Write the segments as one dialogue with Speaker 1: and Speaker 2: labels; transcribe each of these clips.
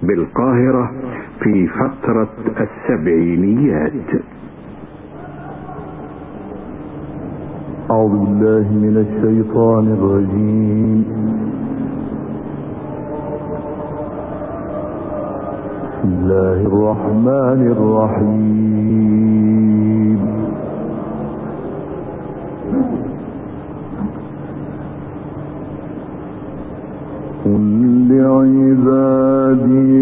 Speaker 1: بالقاهرة في فترة السبعينيات.
Speaker 2: أعوذ بالله من الشيطان الرجيم. بسم الله الرحمن الرحيم. قل لعبادي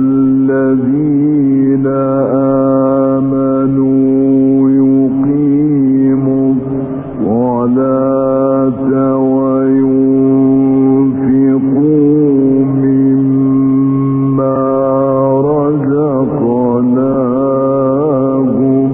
Speaker 2: الذين آمنوا يقيموا الصلاة وينفقوا مما رزقناهم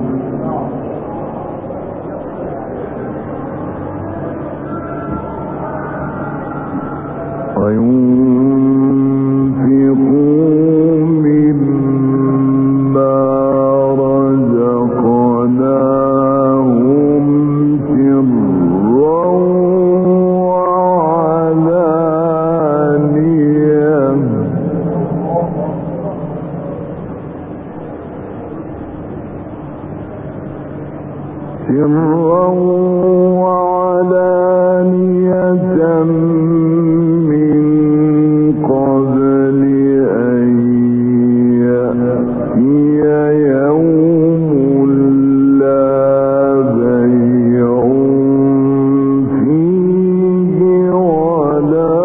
Speaker 2: سرا وعلانية من قبل أن يأتي يوم لا بيع فيه ولا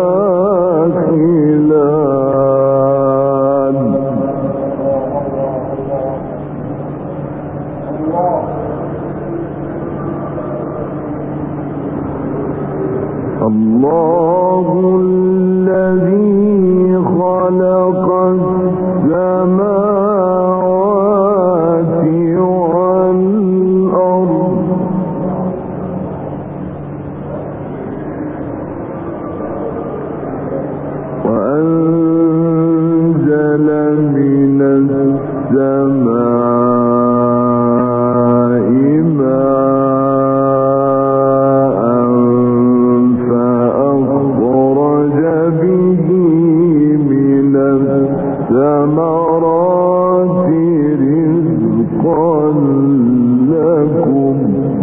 Speaker 2: خلال. الله الذي خلق السماوات والأرض وأنزل من السماء ماء فأخرج به من الثمرات رزقا لكم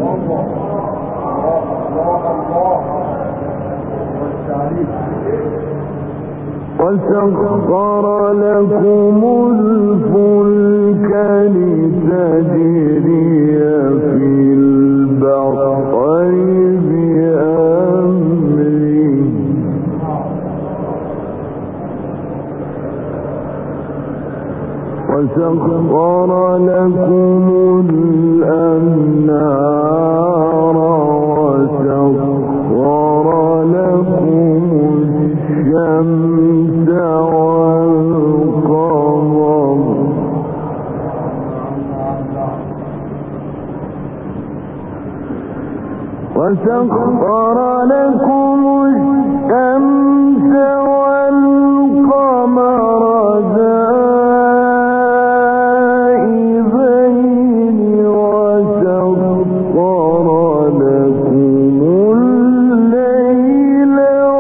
Speaker 2: وسخر لكم الفلك لتجري في البحر بأمره وسخر لكم الأنهار وسخر لكم الشمس والقمر وسخر لكم الشمس والقمر دائبين وسخر لكم الليل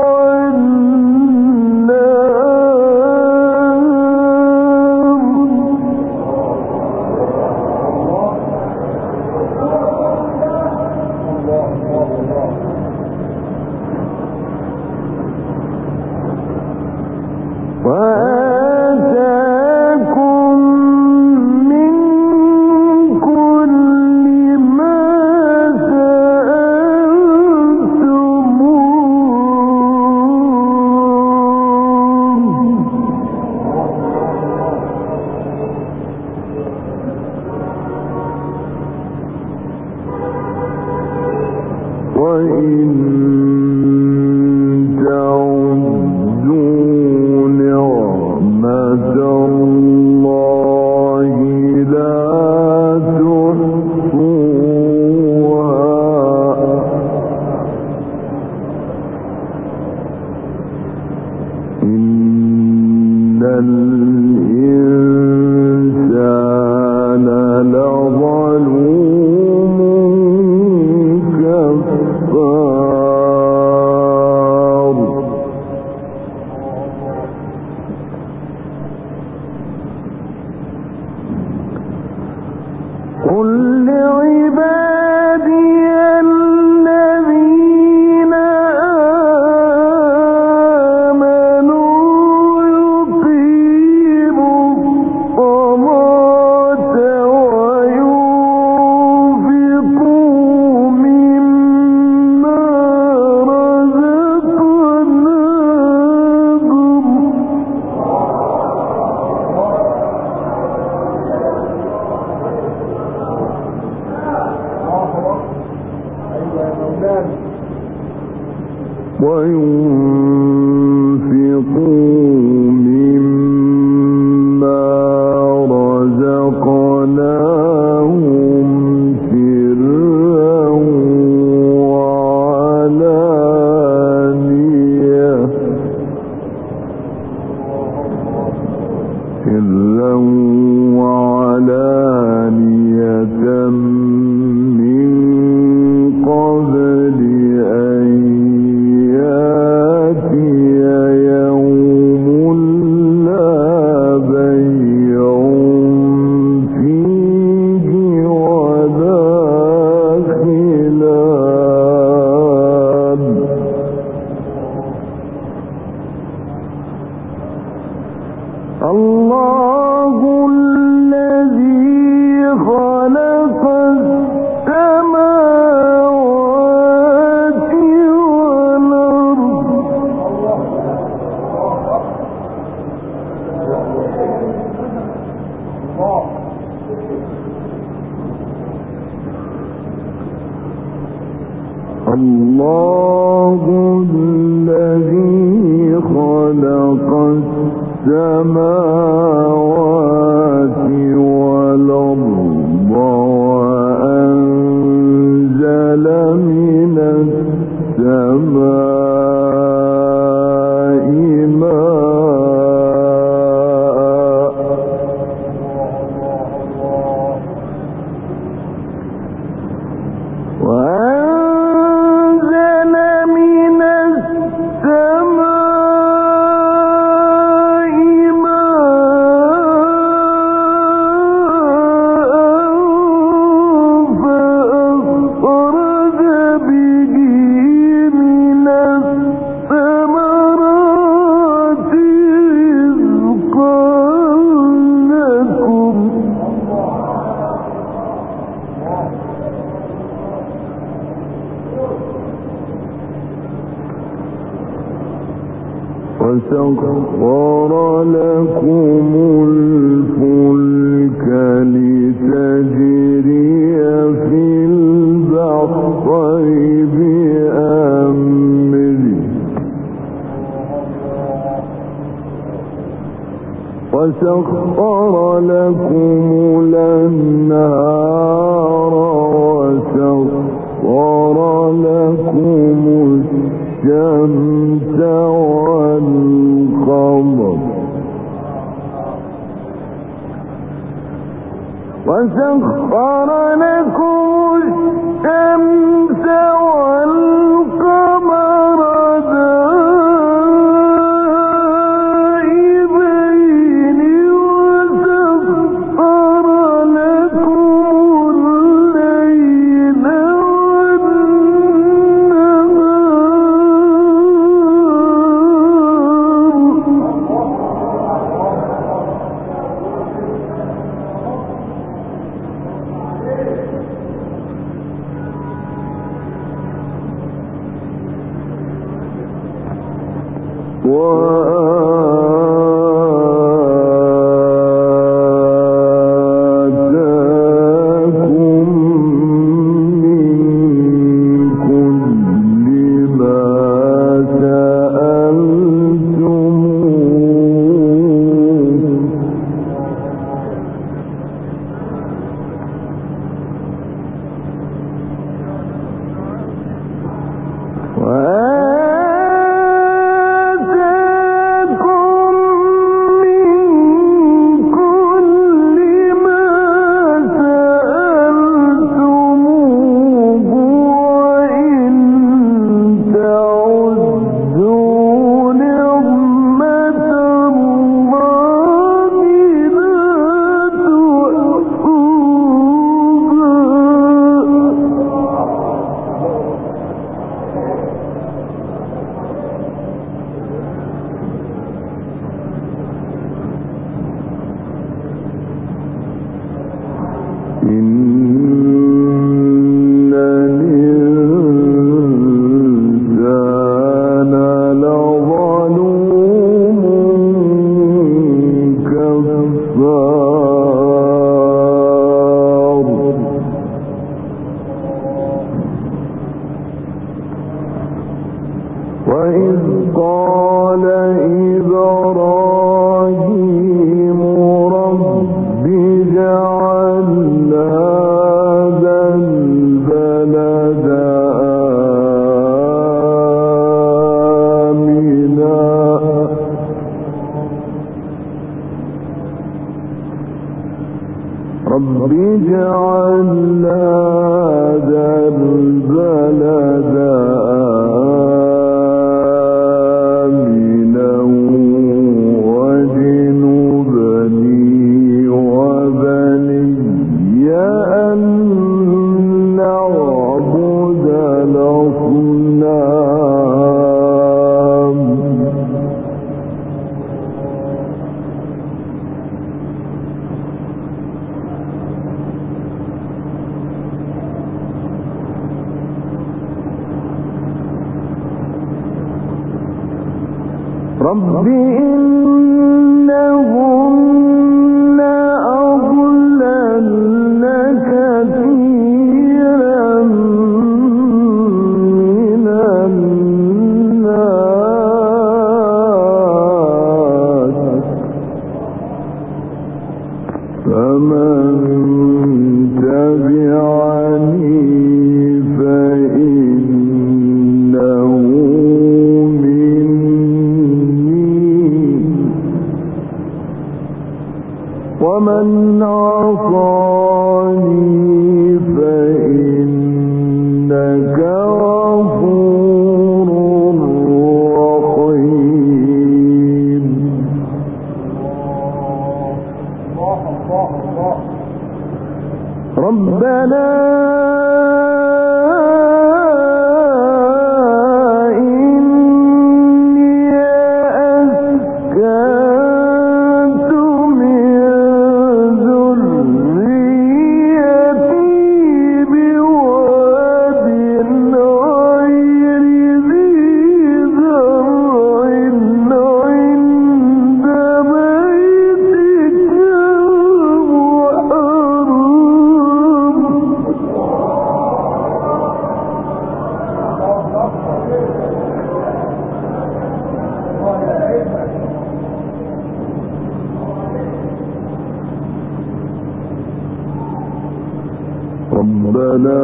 Speaker 2: وآتاكم من كل ما سألتموه وإن تعدوا نعمة الله لا تحصوها إن الإنسان لظلوم كفار. وسخر لكم الفلك لتجري في البحر بأمره وسخر لكم الأنهار وسخر لكم الشمس والقمر وسخر لكم الشمس والقمر دائبين وسخر لكم الليل وآتاكم من كل ما سألتموه إبراهيم رب اجعل هذا البلد آمنا رب اجعل هذا البلد آمنا واجنبني وبني أن نعبد الأصنام رب إنهن أضللن كثيرا من الناس فمن تبعني فإنه ومن عصاني فإنك غفور رحيم ربنا ربنا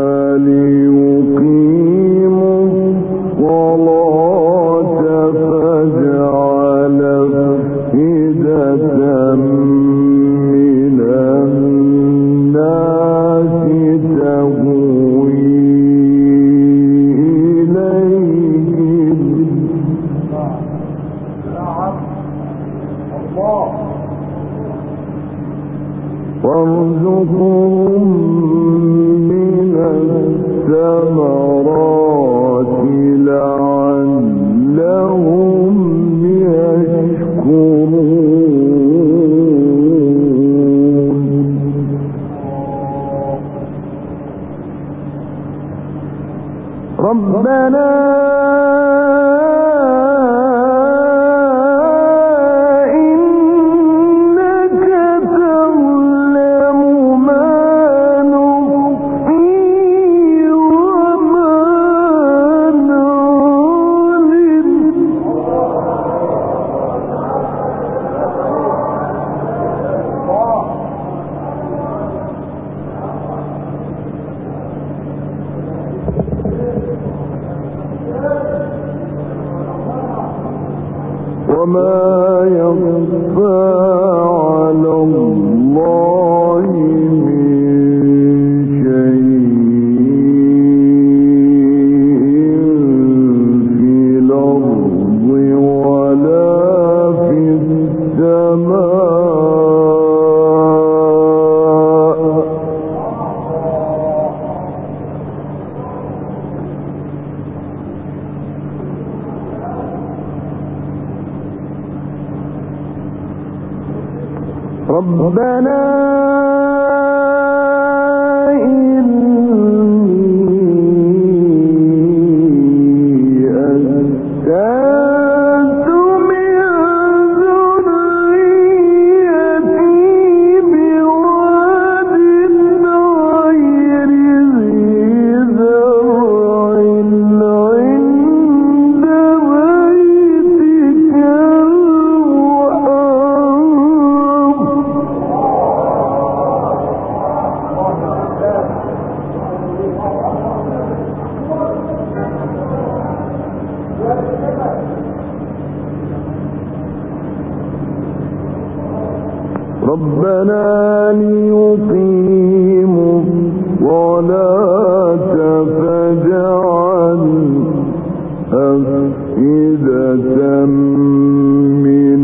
Speaker 2: ليقيموا الصلاة فاجعل أفئدة من الناس تهوي إليهم وارزقهم من الثمرات لعلهم يشكرون ربنا وما يخفى على الله من شيء في الأرض ولا في السماء ربنا إني أسكنت من ذريتي بواد غير ذي زرع عند بيتك ربنا ليقيموا الصلاة فاجعل أفئدة من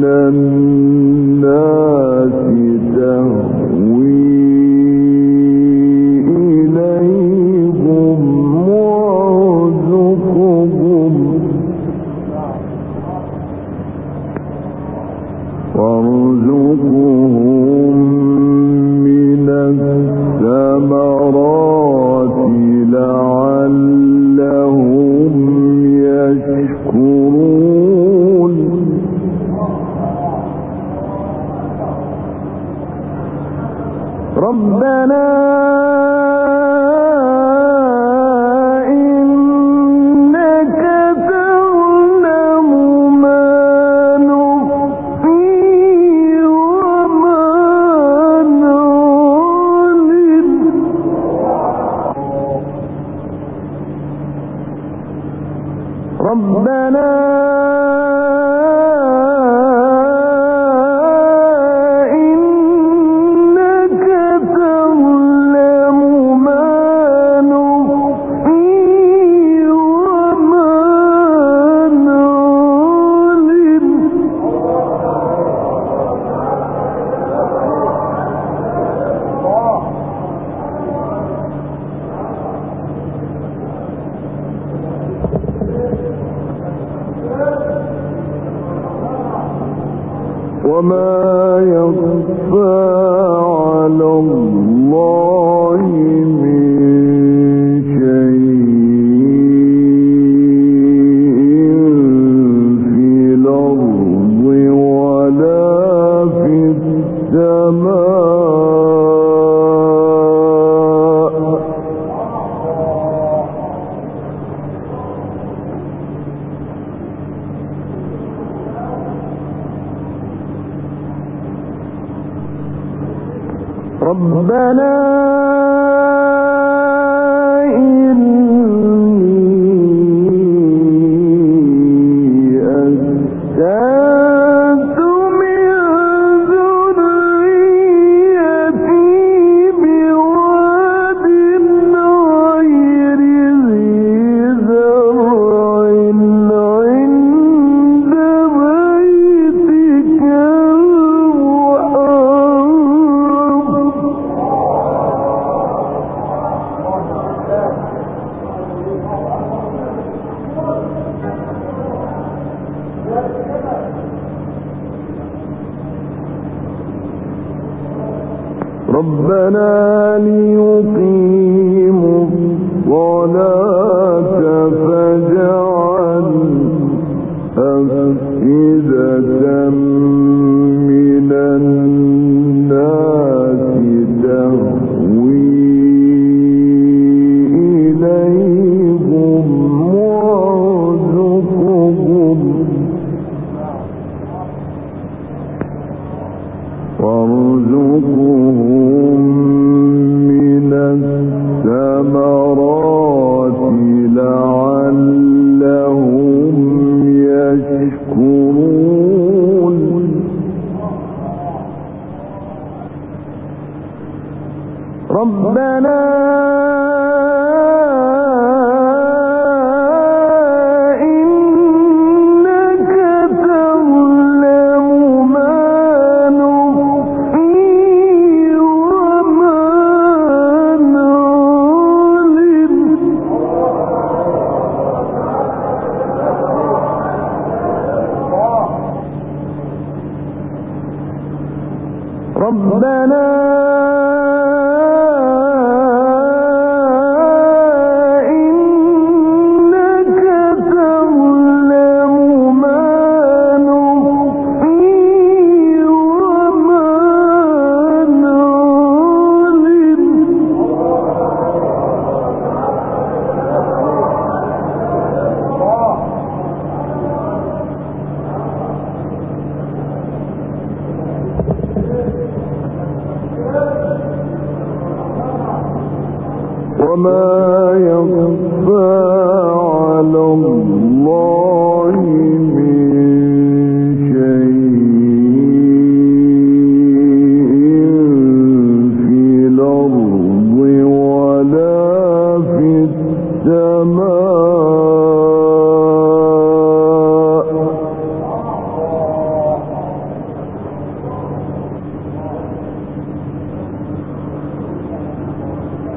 Speaker 2: الناس تهوي إليهم وارزقهم من الثمرات لعلهم يشكرون ربنا ربنا إنك تعلم ما نخفي وما نعلن وما يخفى على الله من شيء في الأرض ولا في السماء ربنا إني أسكنت من ذريتي بواد غير ذي زرع عند بيتك ربنا ليقيموا الصلاة فاجعل أفئدة من الناس تهوي إليهم وارزقهم من الثمرات لعلهم يشكرون ربنا ربنا إنك تعلم ما نخفي وما نعلن وما يخفى على الله من شيء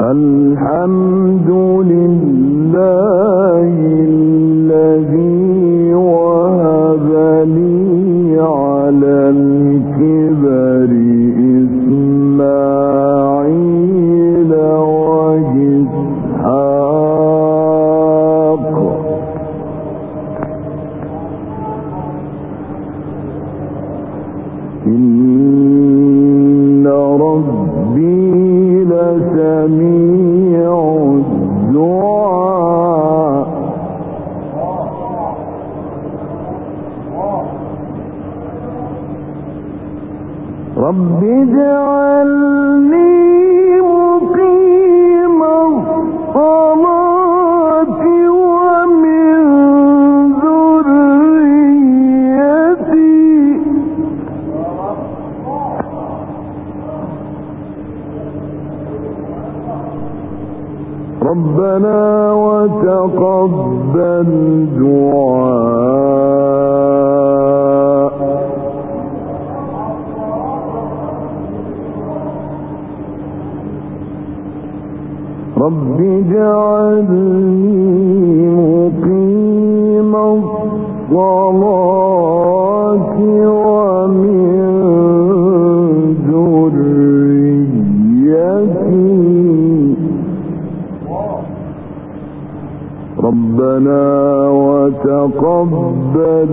Speaker 2: الحمد لله الذي وهب لي على الكبر إسماعيل وإسحاق إن ربي لسميع الدعاء رب اجعلني مقيم الصلاة ومن ذريتي ربنا وتقبل دعاء رب اجعلني مقيم الصلاة ومن ذريتي ربنا وتقبل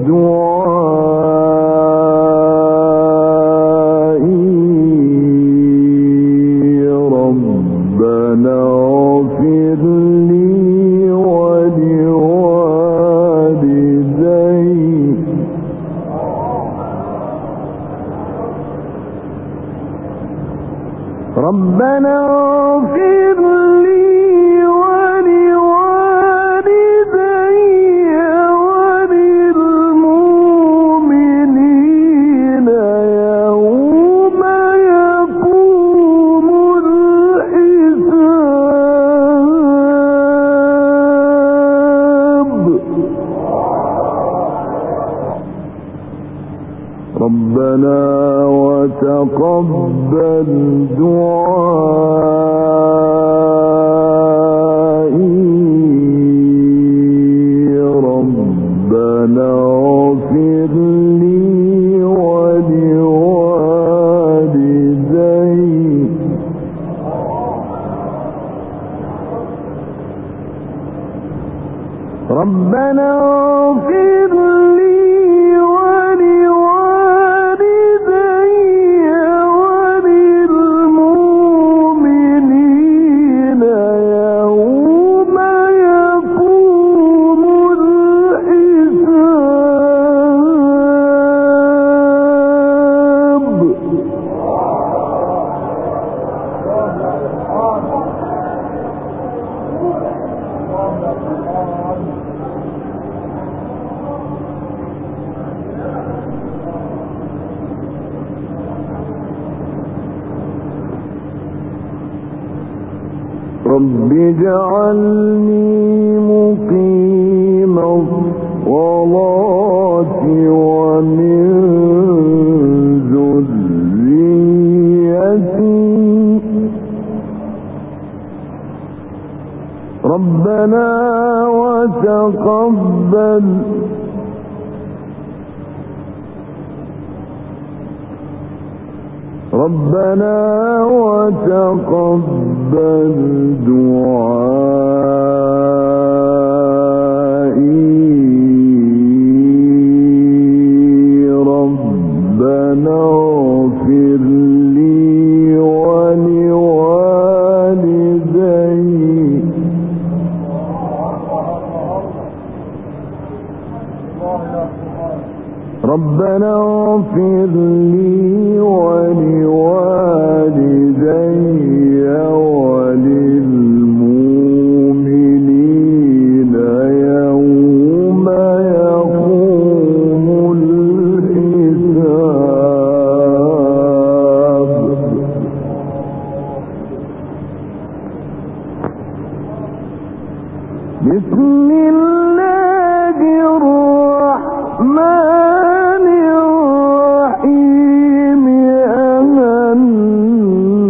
Speaker 2: دعائي ربنا اغفر لي ولوالدي ربنا اغفر لي وللمؤمنين يوم يقوم الحساب ربنا وتقبل دعائي ربنا اغفر لي ولوالدي ربنا اغفر لي وللمؤمنين يوم يقوم الحساب رب اجعلني مقيم الصلاة ومن ذريتي ربنا وتقبل ربنا وتقبل دعائي ربنا اغفر لي ولوالدي ربنا اغفر لي ولوالدي وللمؤمنين يوم يقوم الحساب بسم الله الرحمن الرحيم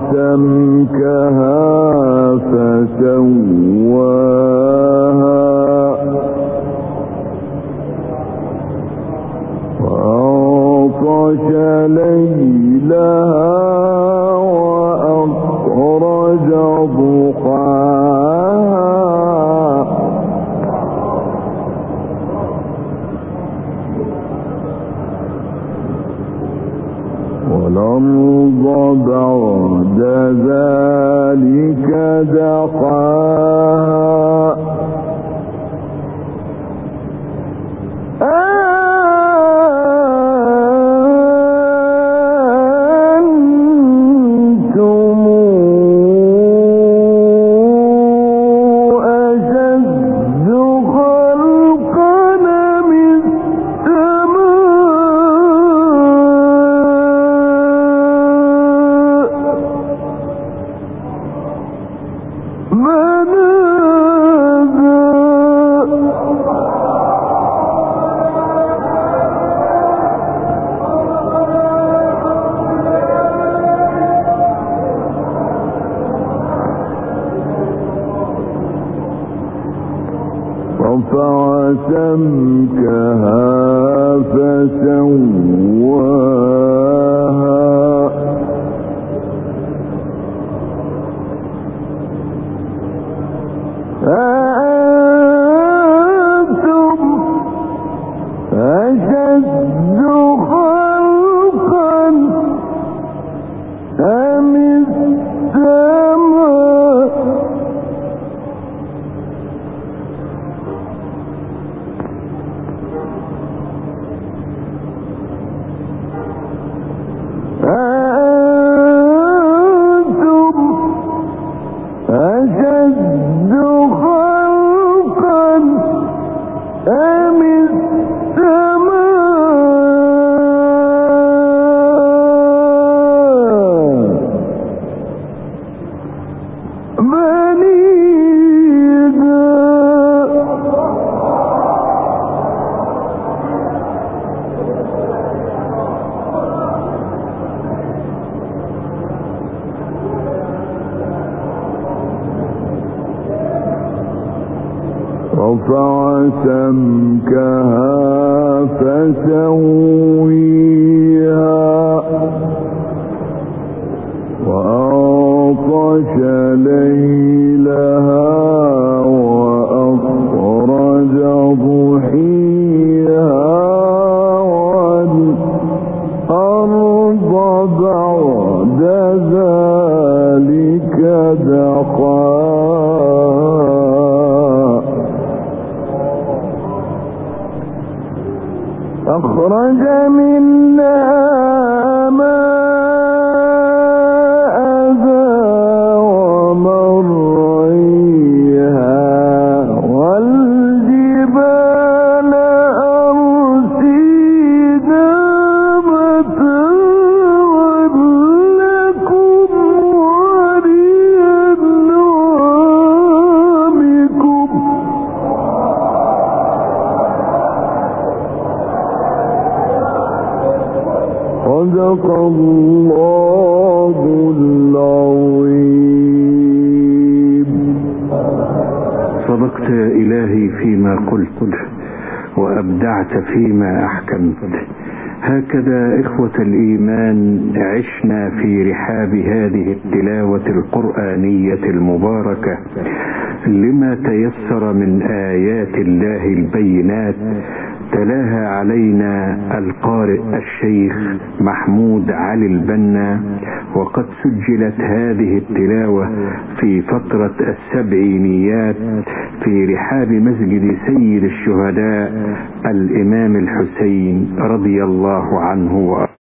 Speaker 2: سمكها فسواها وأغطش ليلها وأخرج ضحاها والأرض بعد ذلك دحاها أنتم أشد خلقا من رفع سمكها فسواها أأنتم أشد خلقا أم السماء أأنتم أشد خلقا أم السماء بنيها رفع سمكها فسويها وأغطش ليلها وأخرج ضحيها والأرض بعد ذلك دحاها أخرج منها ماءها ومرعيها والجبال أرسيها متاعا لكم ولأنعامكم صدق الله العظيم.
Speaker 1: صدقت إلهي فيما قلت وأبدعت فيما أحكمت. هكذا إخوة الإيمان عشنا في رحاب هذه التلاوة القرآنية المباركة لما تيسر من آيات الله البينات، تلاها علينا القارئ الشيخ محمود علي البنا، وقد سجلت هذه التلاوة في فترة السبعينيات في رحاب مسجد سيد الشهداء الإمام الحسين رضي الله عنه.